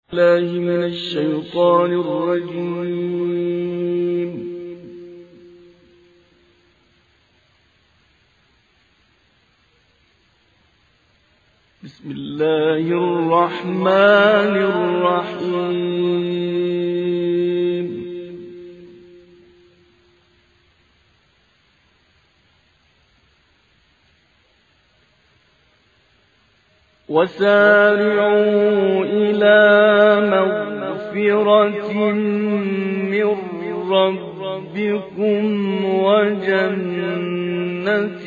الله من الشيطان الرجيم. بسم الله الرحمن الرحيم. وسارعوا إلى مغفرة من ربكم وجنة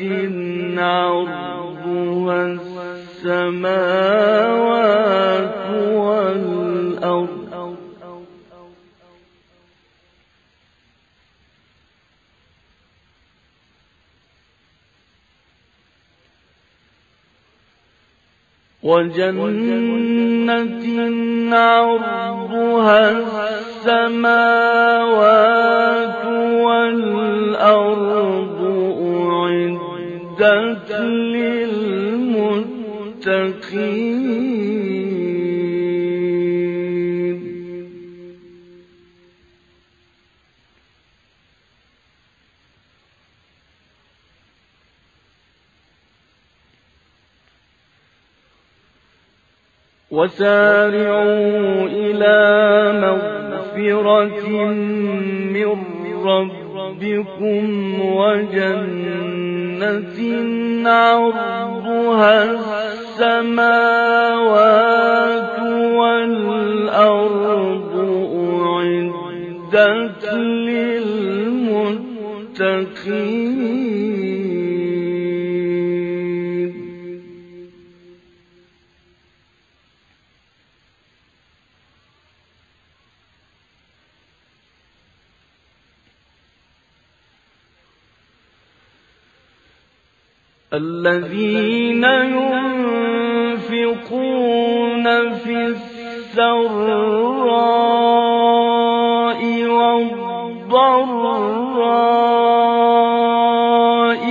عرضها السماوات والأرض عرضها السماوات والأرض أعدت للمتقين. وسارعوا إلى مغفرة من ربكم وجنة عرضها السماوات والأرض أعدت للمتقين. الذين ينفقون في السراء والضراء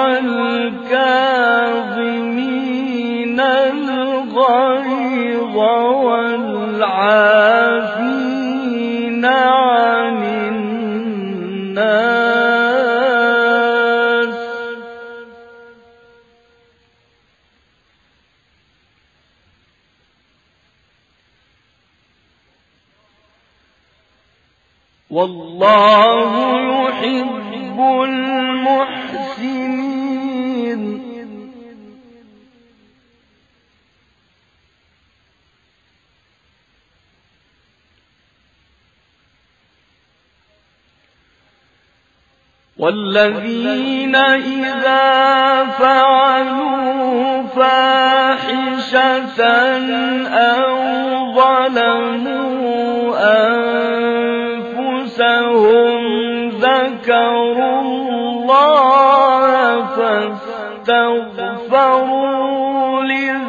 والكاظمين الغيظ والعافين عن الناس والله يحب المحسنين. والذين إذا فعلوا فاحشة أو ظلموا أنفسهم ذكروا الله فاستغفروا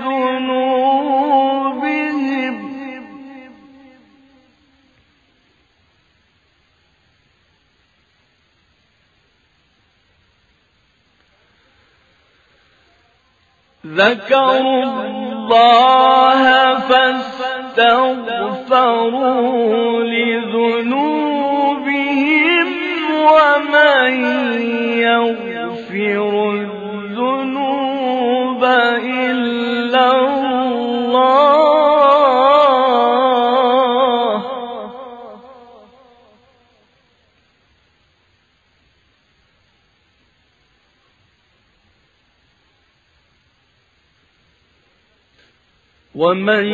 لذنوبهم ومن يغفر الذنوب إلا الله ومن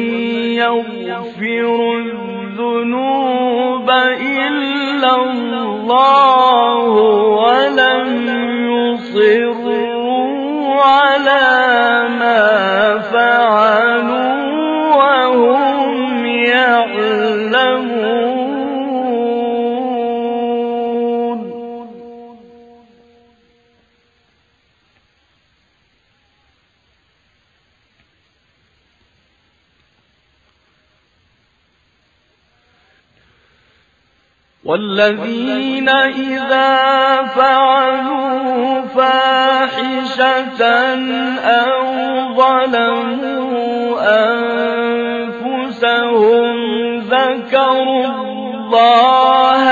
يغفر الذنوب إلا الله ولم يصروا على ما فعلوا وهم يعلمون. والذين إذا فعلوا فاحشة أو ظلموا أنفسهم ذكروا الله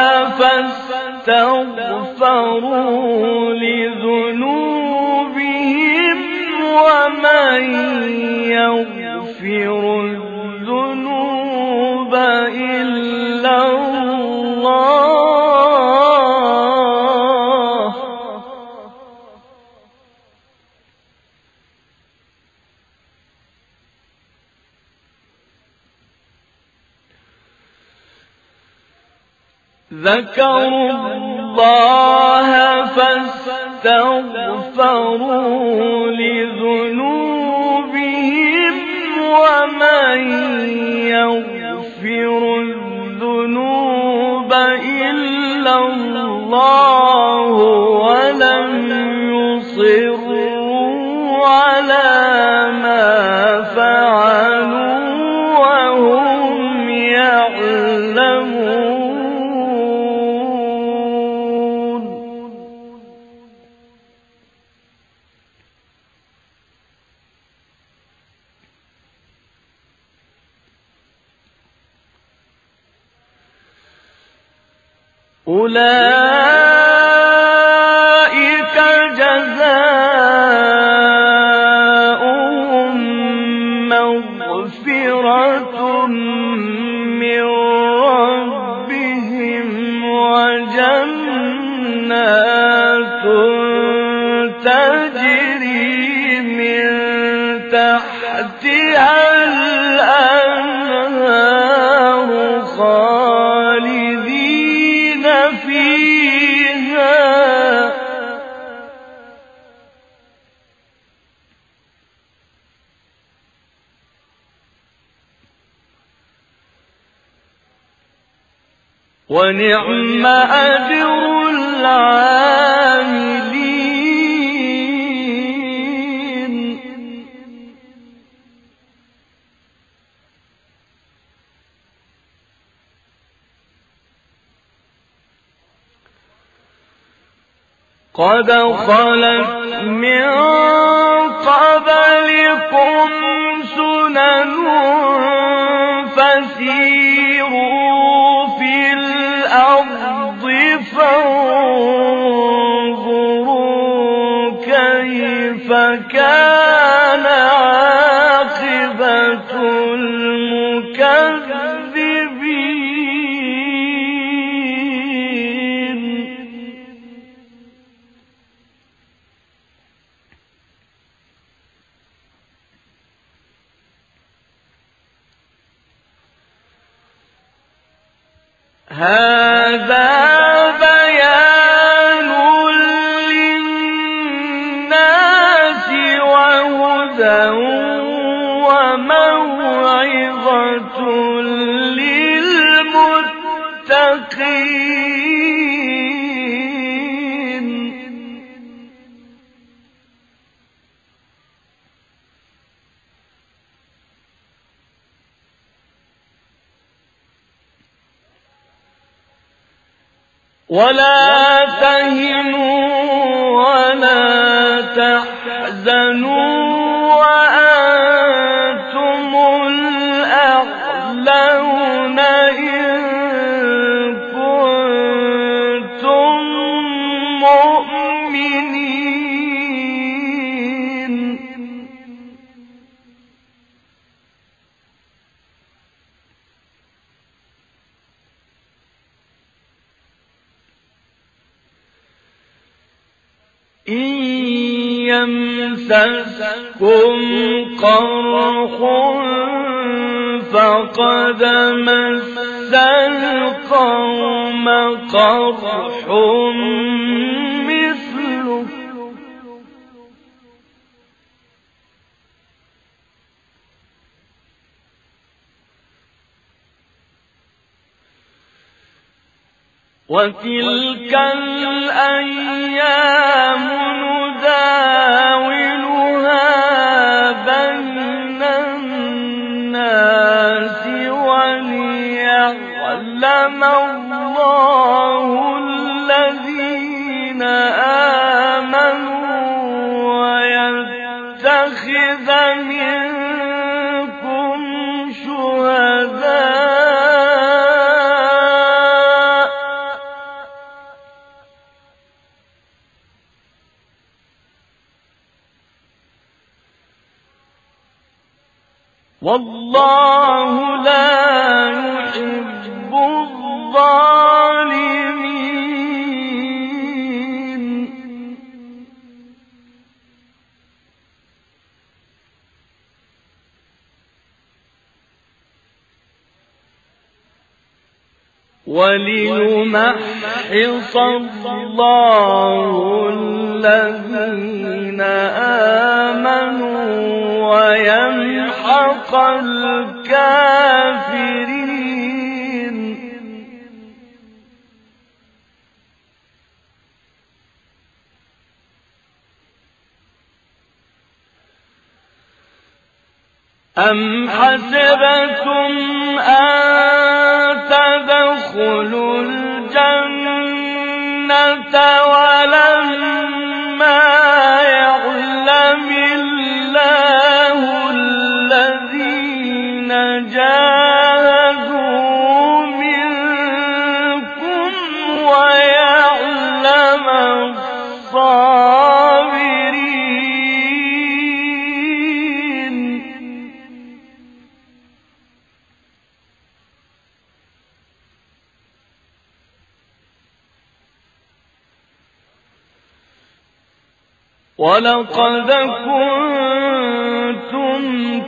فاستغفروا لذنوبهم ومن يغفر الذنوب إلا الله ذكروا الله فاستغفروا لذنوبهم ومن يغفر الذنوب إلا الله ولم يصروا على ما فعلوا وهم يعلمون أولئك جزاؤهم مغفرة من ربهم وجنات تجري من تحتها الأنهار خالدين فيها ونعم أجر العاملين قد خلت من قبلكم سنن فسيروا في الأرض فانظروا كيف كان عاقبة المكذبين هذا بيان للناس وهدى وموعظة للمتقين ولا تهنوا ولا تحزنوا وأنتم الأعلون إن كنتم مؤمنين إن يمسسكم قرح فقد مس القوم قرح مثله وتلك الأيام نداولها بين الناس وليعلم الله الذين آمنوا ويتخذ منكم شهداء والله لا يحب الظالمين. وليمحص الله الذين آمنوا ويمحق الكافرين. أم حسبتم أن تدخلوا الجنة ولما يعلم الله الذين جاهدوا منكم ويعلم الصابرين. ولقد كنتم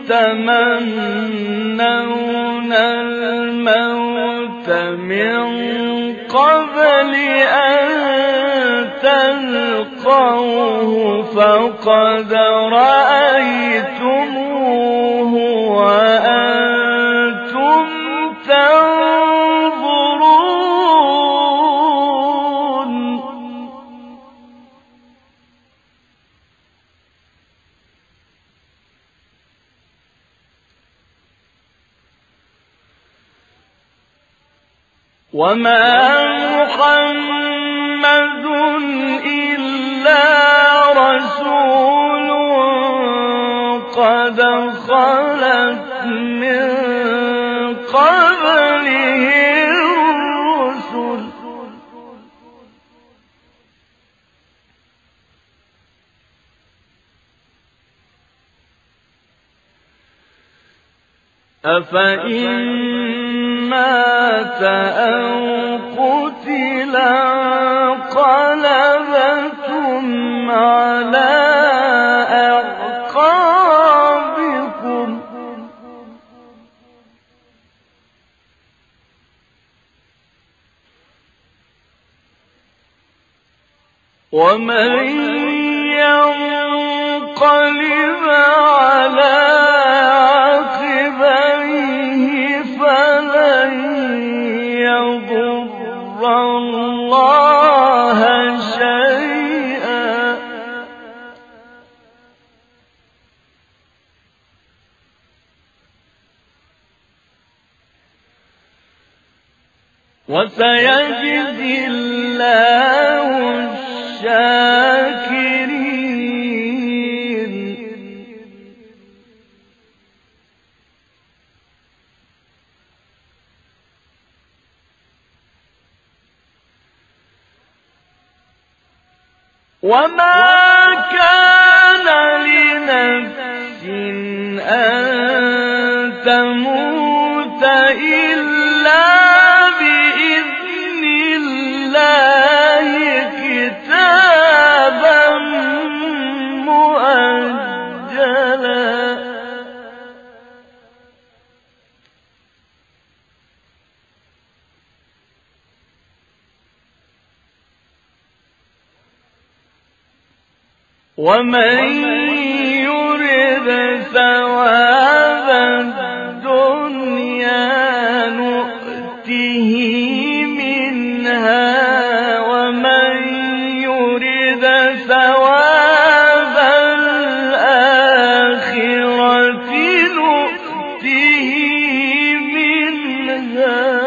تمنون الموت من قبل أن تلقوه فقد رأيتموه وأنتم تنظرون. وما محمد إلا رسول قد خلت من قبله الرسل أفإن مات أو قتل انقلبتم على أعقابكم ومن ينقلب على عقبيه فلن يضر الله شيئا وسيجزي الله الشاكرين. وما كان لنفس أن تموت إلا بإذن الله كتابا مؤجلا. ومن يرد ثواب الدنيا نؤته منها ومن يرد ثواب الآخرة نؤته منها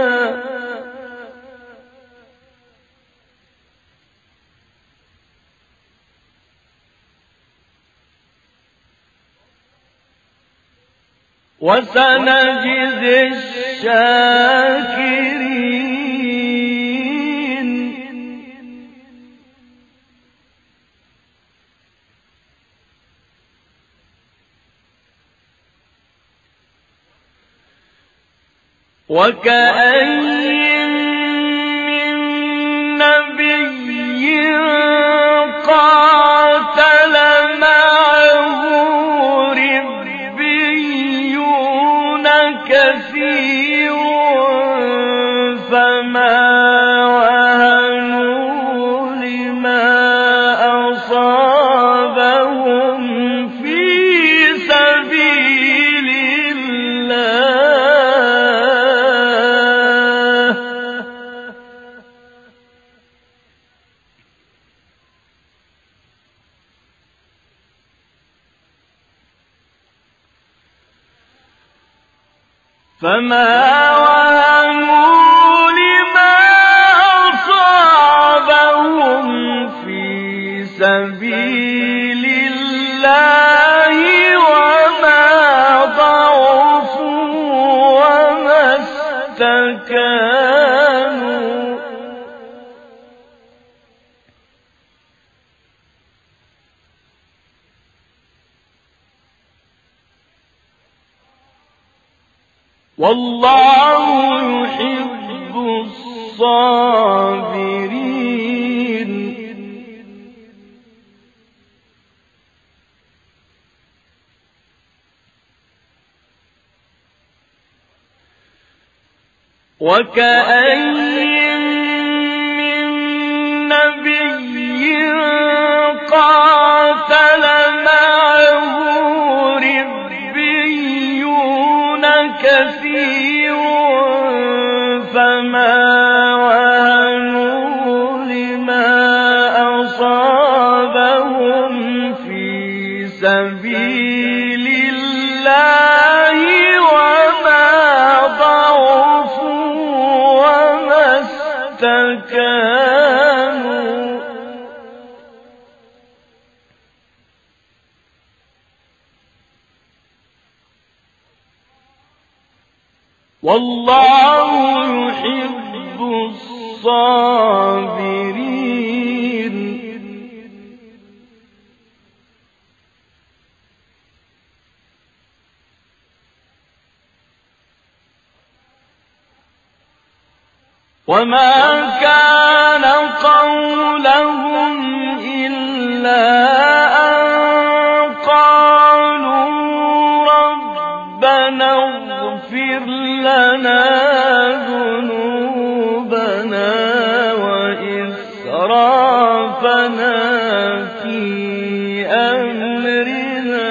وسنجزي الشاكرين. وكأين من نبي قاتل معه ربيون كثير فما وهنوا لما أصابهم في سبيل الله فما وهنوا لما أصابهم في سبيل الله وما ضعفوا وما استكانوا والله يحب الصابرين وكأين من نبي قاتل معه ربيون كثير فما وهنوا لما أصابهم في سبيل الله وما ضعفوا وما استكانوا والله يحب الصابرين وما كان قولهم إلا أن قالوا ربنا اغفر لنا ذنوبنا وإسرافنا في أمرنا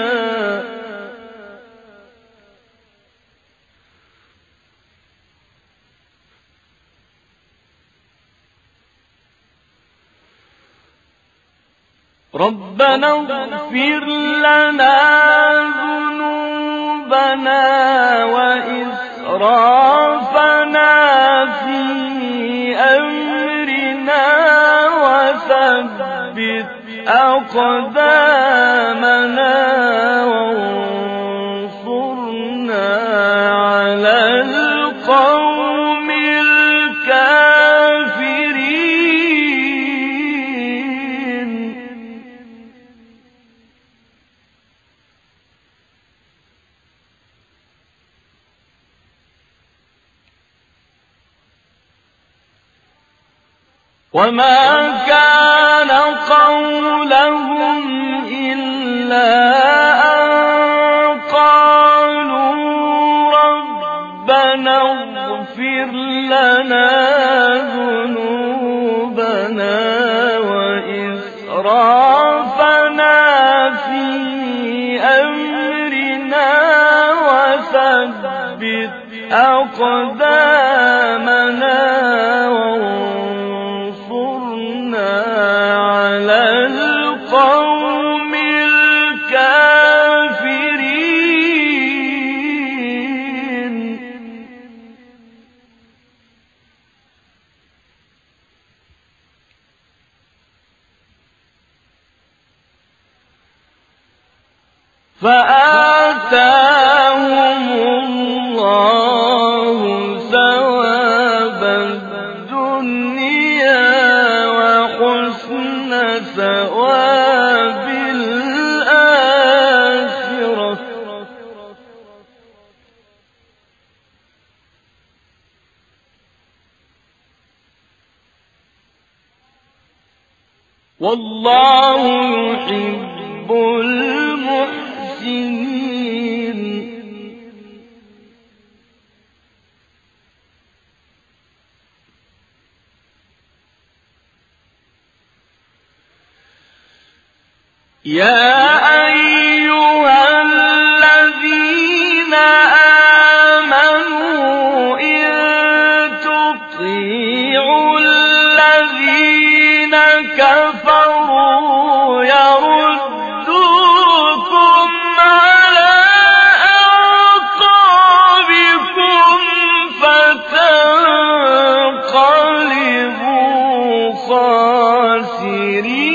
ربنا اغفر لنا ذنوبنا وإسرافنا في أمرنا وثبت أقدامنا وانصرنا على القوم الكافرين وما كان قولهم إلا أن قالوا ربنا اغفر لنا ذنوبنا وإسرافنا في أمرنا وثبت أقدامنا على القوم الكافرين فآتاهم الله ثواب الدنيا وحسن ثواب الآخرة والله يحب المحسنين. يا أيها الذين آمنوا إن تطيعوا الذين كفروا يردوكم على أعقابكم فتنقلبوا خاسرين.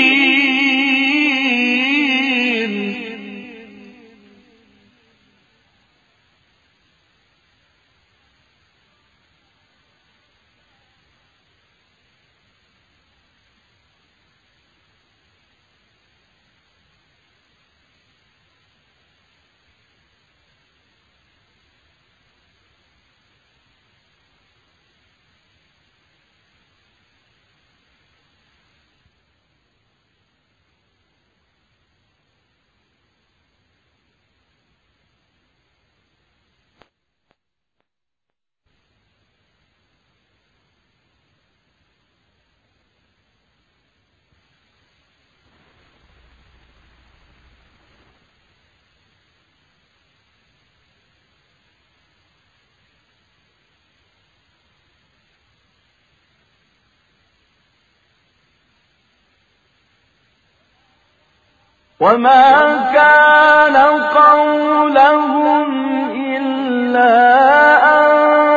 وما كان قولهم إلا أن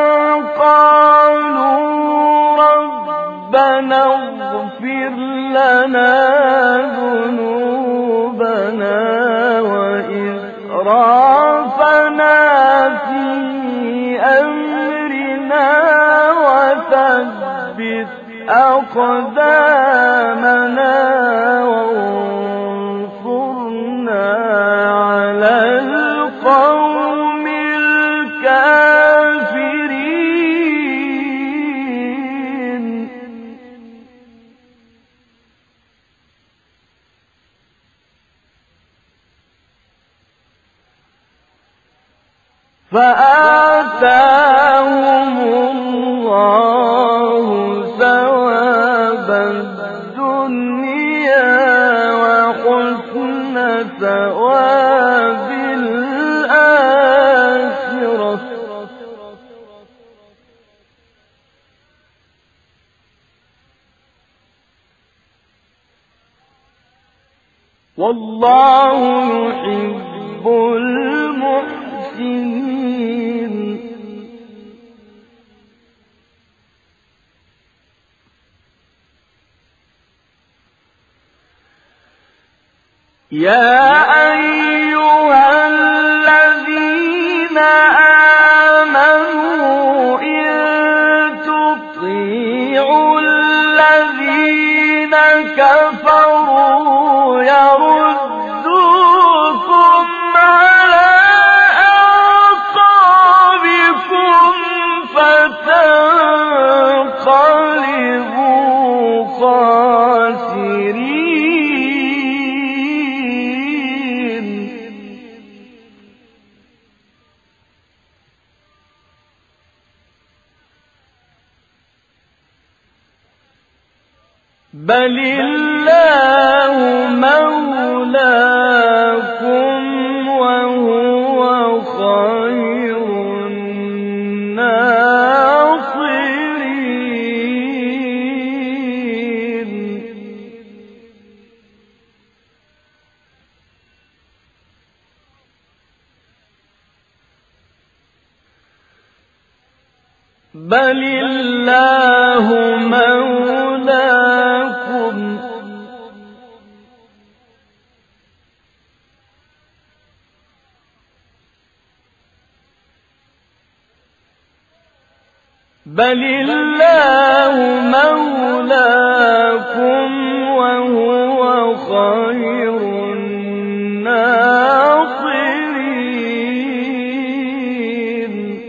قالوا ربنا اغفر لنا ذنوبنا وإسرافنا في أمرنا وثبت أقدامنا على القوم الكافرين. فآتاهم الله ثواب الدنيا وحسن ثواب الآخرة، والله يحب المحسنين. يا أيها الذين آمنوا إن تطيعوا الذين كفروا يردوكم على أعقابكم فتنقلبوا خاسرين. بل الله مولاكم وهو خير الناصرين. بل الله مولاكم بل الله مولاكم وهو خير الناصرين.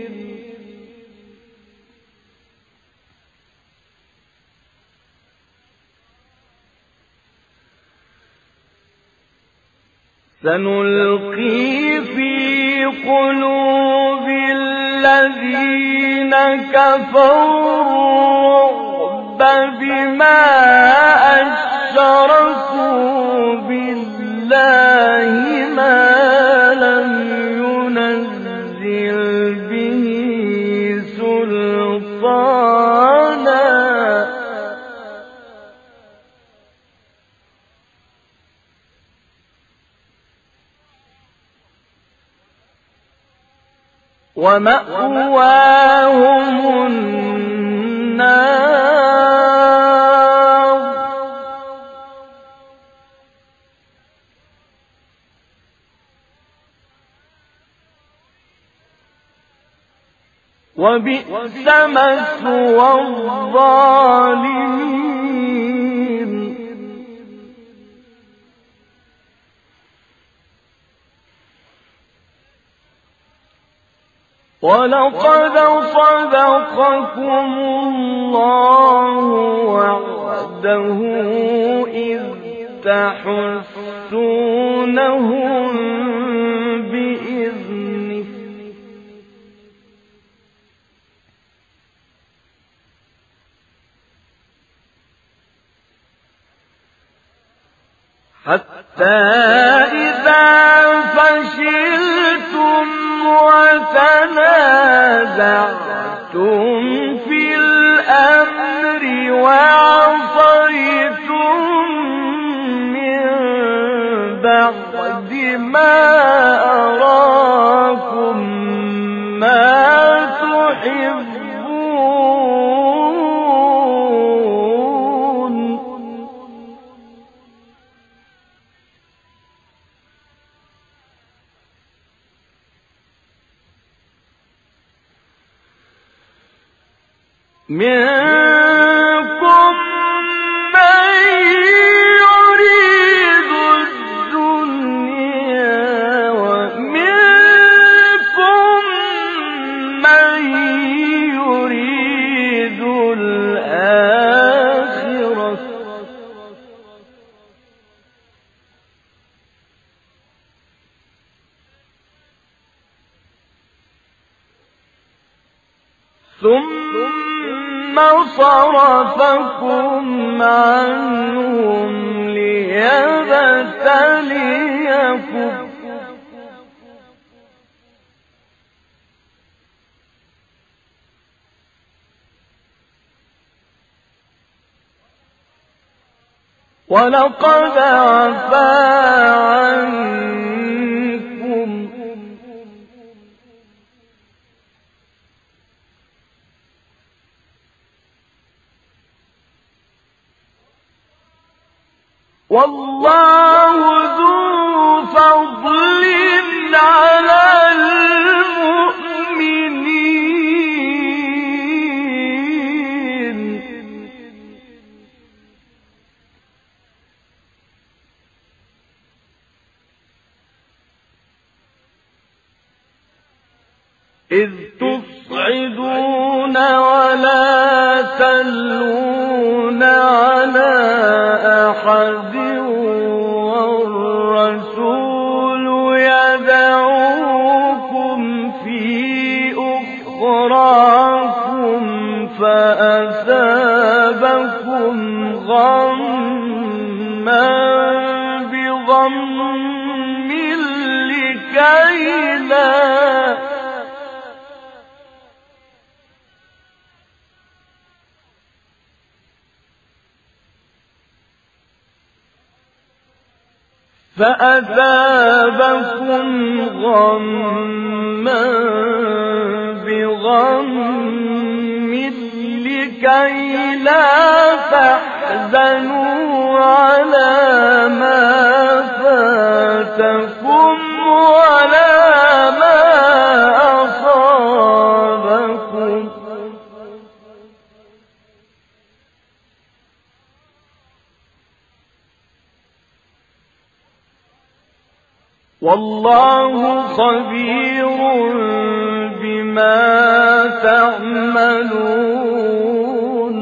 سنلقي في قلوب الذين كفروا الرعب بما أشركوا بالله ما لم ينزل به سلطانا ومأواهم النار وبئس مثوى الظالمين ولقد صدقكم الله وعده إذ تحسونهم بإذنه حتى إذا فشلتم وتنازعتم في الأمر وعصيتم من بعد ما أراكم ما تحبون منكم من يريد الدنيا ومنكم من يريد الآخرة ثم صرفكم عنهم ليبتليكم ولقد عفا عنكم والله ذو فضل على المؤمنين إذ تصعدون ولا تلوون على أحد والرسول يدعوكم في أخراكم فأثابكم غما بغم لكي فأثابكم غما بغم لكي لا تحزنوا على ما فاتكم ولا ما أصابكم والله خبير بما تعملون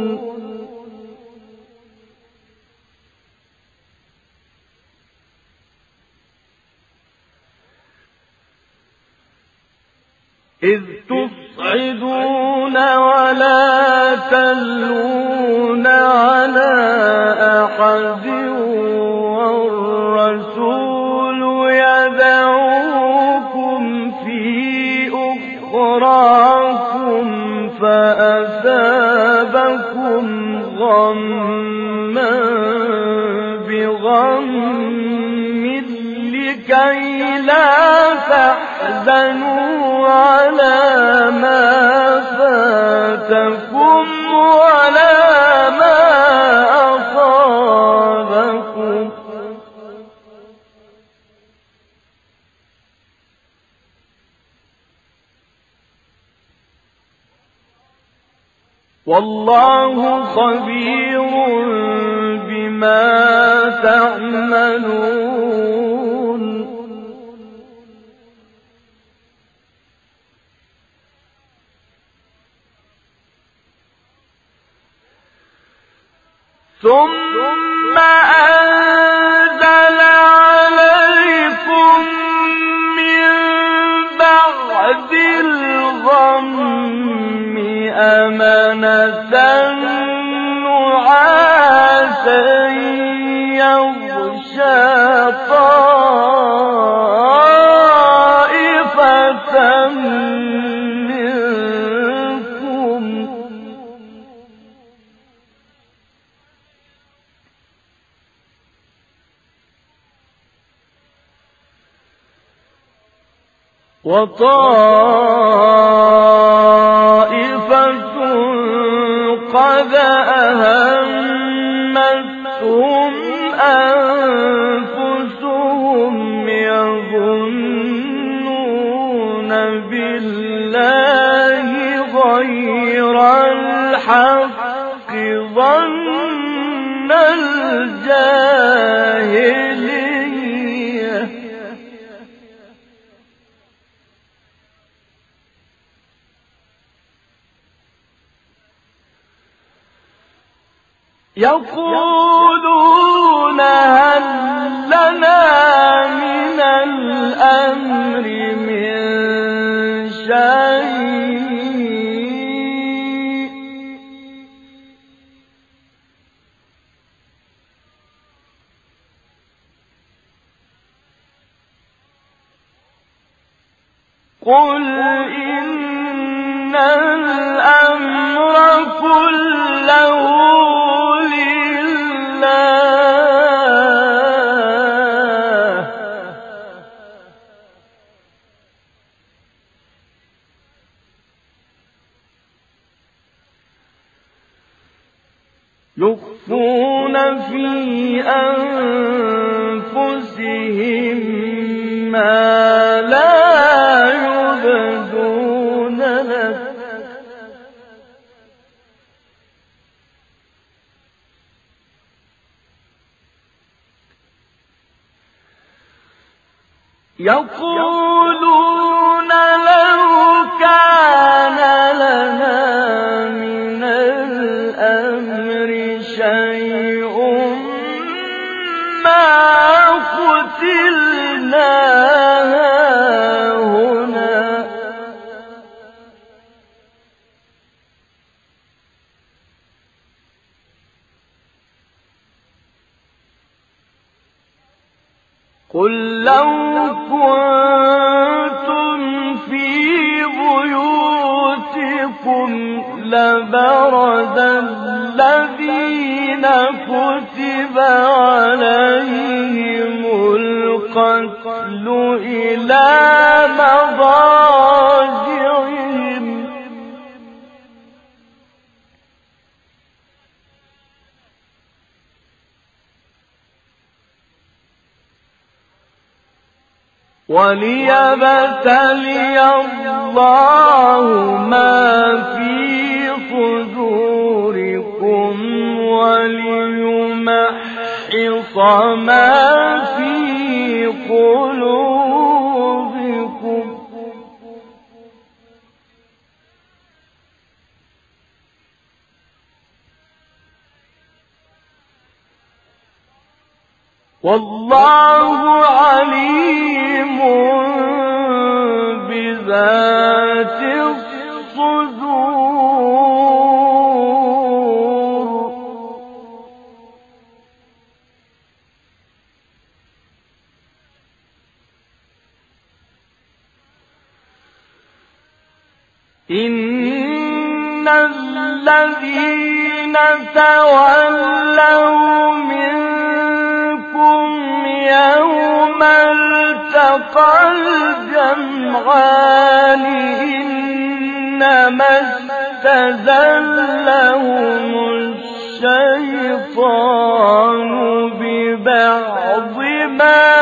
إذ تصعدون ولا تلون على أحد والرسول يدعوكم في أخراكم فأثابكم غما بغم لكي لا تحزنوا على ما فاتكم ولا ما أصابكم والله خبير بما تعملون ثم أنزل عليكم من بعد الغم أمنة نعاسا يغشى طائفة منكم وطائفة قد أهمتهم أنفسهم يظنون بالله غير الحق ظن الجاهلية يقولون هل لنا من الأمر من شيء قل إن الأمر كله يخفون في أنفسهم ما لا يبدون لك يقولون لو كان لنا من الأمر شيء ما قتلنا هاهنا قل لو كنتم في بيوتكم لبرز الذين كتب عليهم القتل إلى مضاجعهم وليبتلي الله ما في صدوركم وليمحص ما في قلوبكم والله عليم بذات الذين تولوا منكم يوم التقى الجمعان إنما استزلهم الشيطان ببعض ما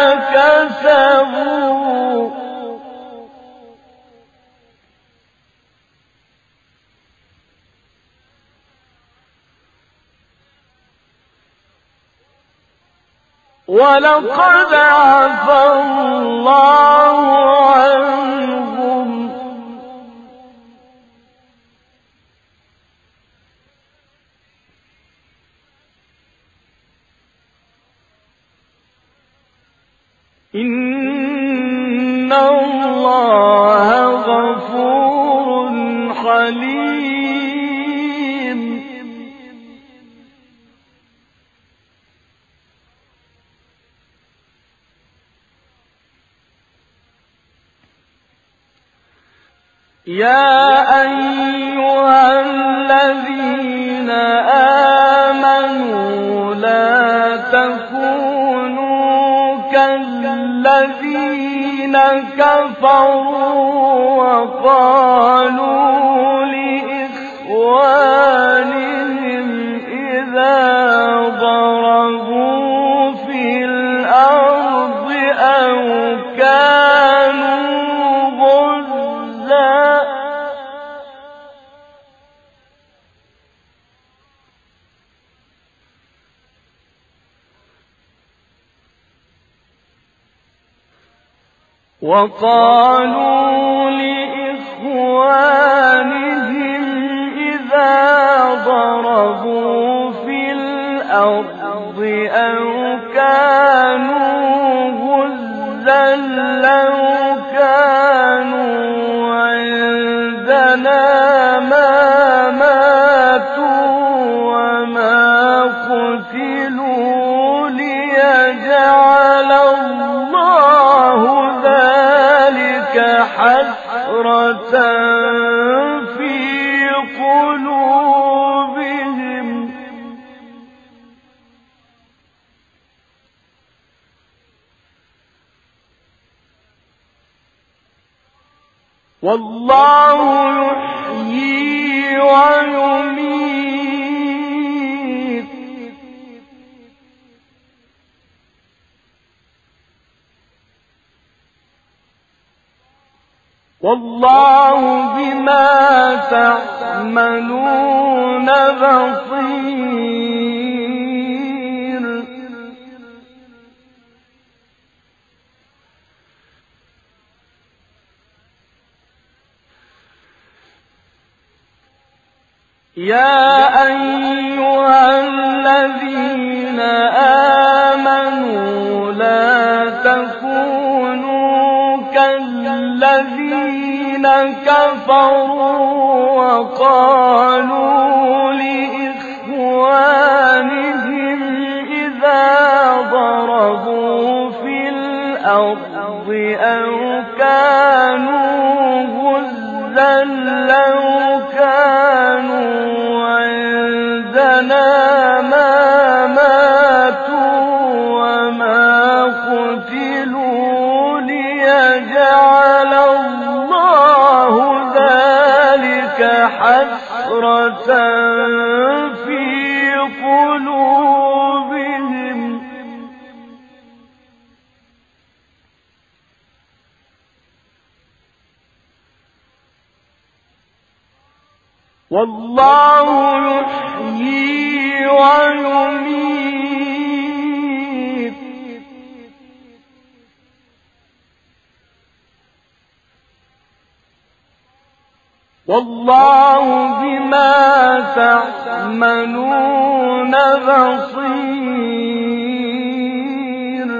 كسبوا ولقد عفا الله عنهم إن الله غفور حليم يا أيها الذين آمنوا لا تكونوا كالذين كفروا وقالوا لإخوانهم إذا ضربوا في الأرض أو كانوا غزا وقالوا لإخوانهم إذا ضربوا في الأرض أو كانوا غزا لو كانوا عندنا ما ماتوا وما قتلوا ليجعل الله ذلك حسرة في قلوبهم والله يحيي ويميت والله بما تعملون بصير يا أيها الذين آمنوا لا تكونوا كالذين كفروا وقالوا لإخوانهم إذا ضربوا في الأرض أو كانوا غزا لو كانوا عندنا ما ماتوا وما قتلوا ليجعل الله ذلك حسرة في قلوبهم والله يحيي ويميت والله بما تعملون بصير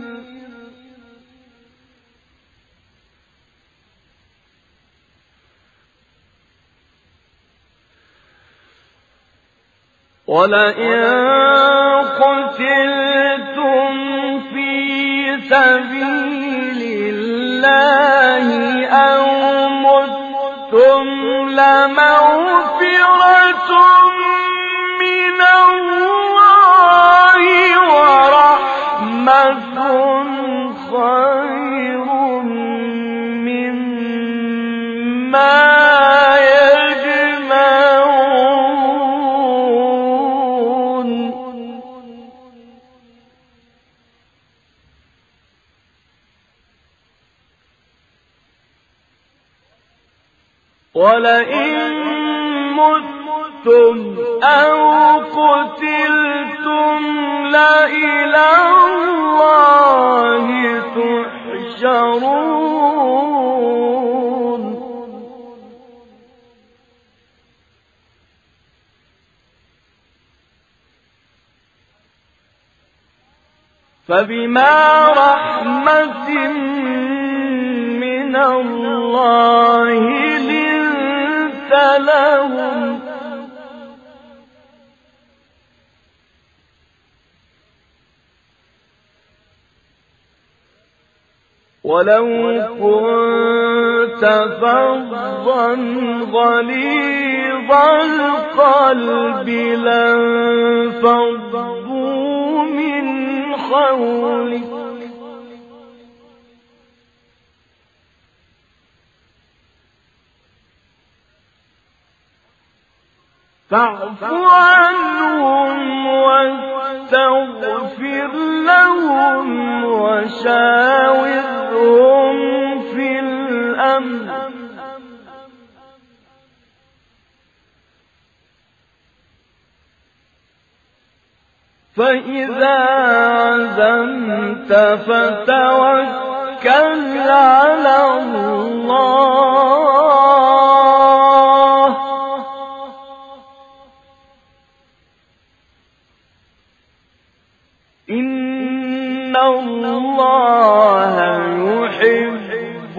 ولئن قتلتم في سبيل الله أو متم لمغفرة من الله ورحمة خير مما يجمعون. ولئن متم أو قتلتم لإلى الله تحشرون. فبما رحمة من الله لنت لهم ولو كنت فظا غليظ القلب لانفضوا من حولك فاعف عنهم واستغفر لهم وشاورهم في الأمر فإذا عزمت فتوكل على الله إن الله يحب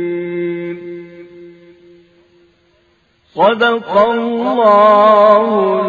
المتوكلين. صدق الله